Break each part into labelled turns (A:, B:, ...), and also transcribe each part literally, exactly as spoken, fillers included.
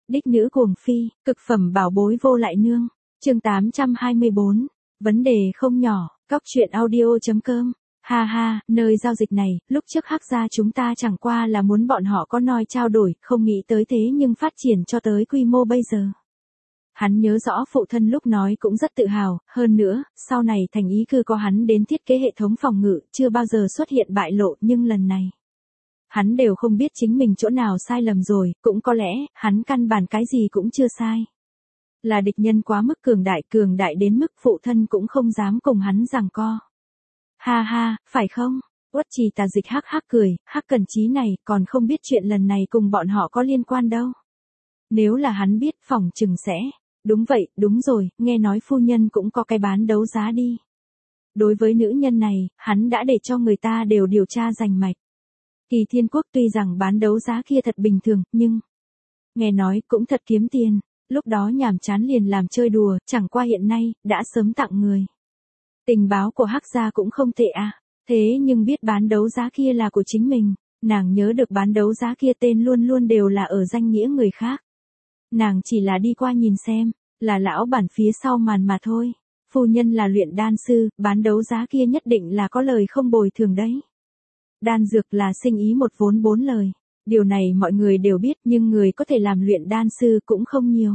A: Đích nữ cuồng phi, cực phẩm bảo bối vô lại nương. Chương tám trăm hai mươi bốn. Vấn đề không nhỏ, Cóc truyện audio chấm com. Ha ha, nơi giao dịch này, lúc trước Hắc gia chúng ta chẳng qua là muốn bọn họ có noi trao đổi, không nghĩ tới thế nhưng phát triển cho tới quy mô bây giờ. Hắn nhớ rõ phụ thân lúc nói cũng rất tự hào, hơn nữa, sau này thành ý cư có hắn đến thiết kế hệ thống phòng ngự, chưa bao giờ xuất hiện bại lộ, nhưng lần này hắn đều không biết chính mình chỗ nào sai lầm rồi, cũng có lẽ, hắn căn bản cái gì cũng chưa sai. Là địch nhân quá mức cường đại, cường đại đến mức phụ thân cũng không dám cùng hắn giằng co. Ha ha, phải không? Uất Trì Tà Dịch hắc hắc cười, Hắc Cẩn Chí này còn không biết chuyện lần này cùng bọn họ có liên quan đâu. Nếu là hắn biết phỏng chừng sẽ. Đúng vậy, đúng rồi, nghe nói phu nhân cũng có cái bán đấu giá đi. Đối với nữ nhân này, hắn đã để cho người ta đều điều tra rành mạch. Kỳ Thiên Quốc tuy rằng bán đấu giá kia thật bình thường, nhưng nghe nói cũng thật kiếm tiền. Lúc đó nhàm chán liền làm chơi đùa, chẳng qua hiện nay, đã sớm tặng người. Tình báo của Hắc gia cũng không tệ à, thế nhưng biết bán đấu giá kia là của chính mình, nàng nhớ được bán đấu giá kia tên luôn luôn đều là ở danh nghĩa người khác. Nàng chỉ là đi qua nhìn xem, là lão bản phía sau màn mà thôi. Phu nhân là luyện đan sư, bán đấu giá kia nhất định là có lời không bồi thường đấy. Đan dược là sinh ý một vốn bốn lời. Điều này mọi người đều biết nhưng người có thể làm luyện đan sư cũng không nhiều.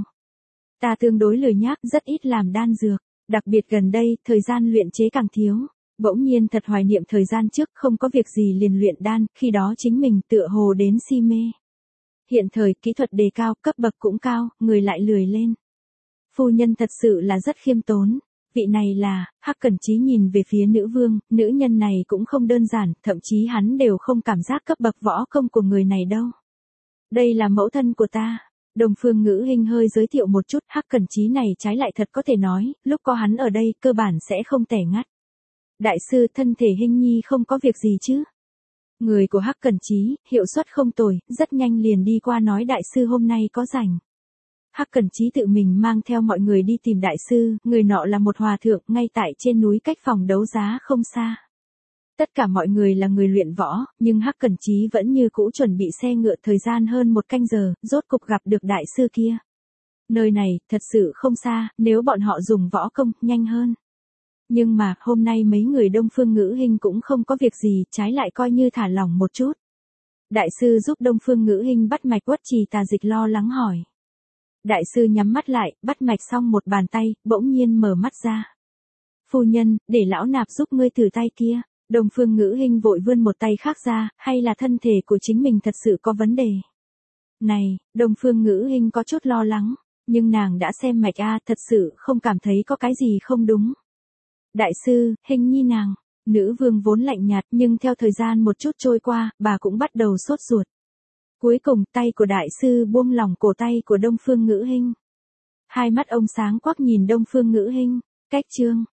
A: Ta tương đối lười nhác, rất ít làm đan dược. Đặc biệt gần đây, thời gian luyện chế càng thiếu. Bỗng nhiên thật hoài niệm thời gian trước không có việc gì liền luyện đan, khi đó chính mình tựa hồ đến si mê. Hiện thời kỹ thuật đề cao, cấp bậc cũng cao, người lại lười lên. Phu nhân thật sự là rất khiêm tốn. Vị này là, Hắc Cẩn Chí nhìn về phía nữ vương, nữ nhân này cũng không đơn giản, thậm chí hắn đều không cảm giác cấp bậc võ công của người này đâu. Đây là mẫu thân của ta. Đồng Phương Ngữ Hinh hơi giới thiệu một chút, Hắc Cẩn Chí này trái lại thật có thể nói, lúc có hắn ở đây, cơ bản sẽ không tẻ ngắt. Đại sư, thân thể Hinh nhi không có việc gì chứ? Người của Hắc Cẩn Chí, hiệu suất không tồi, rất nhanh liền đi qua nói đại sư hôm nay có rảnh. Hắc Cẩn Chí tự mình mang theo mọi người đi tìm đại sư, người nọ là một hòa thượng ngay tại trên núi cách phòng đấu giá không xa. Tất cả mọi người là người luyện võ, nhưng Hắc Cẩn Chí vẫn như cũ chuẩn bị xe ngựa thời gian hơn một canh giờ, rốt cục gặp được đại sư kia. Nơi này, thật sự không xa, nếu bọn họ dùng võ công, nhanh hơn. Nhưng mà, hôm nay mấy người Đông Phương Ngữ Hinh cũng không có việc gì, trái lại coi như thả lỏng một chút. Đại sư giúp Đông Phương Ngữ Hinh bắt mạch. Uất Trì Tà Dịch lo lắng hỏi. Đại sư nhắm mắt lại, bắt mạch xong một bàn tay, bỗng nhiên mở mắt ra. Phu nhân, để lão nạp giúp ngươi thử tay kia. Đông Phương Ngữ Hinh vội vươn một tay khác ra, hay là thân thể của chính mình thật sự có vấn đề. Này, Đông Phương Ngữ Hinh có chút lo lắng, nhưng nàng đã xem mạch a, thật sự không cảm thấy có cái gì không đúng. Đại sư, Hinh nhi nàng, nữ vương vốn lạnh nhạt nhưng theo thời gian một chút trôi qua, bà cũng bắt đầu sốt ruột. Cuối cùng tay của đại sư buông lỏng cổ tay của Đông Phương Ngữ Hinh. Hai mắt ông sáng quắc nhìn Đông Phương Ngữ Hinh, cách chương.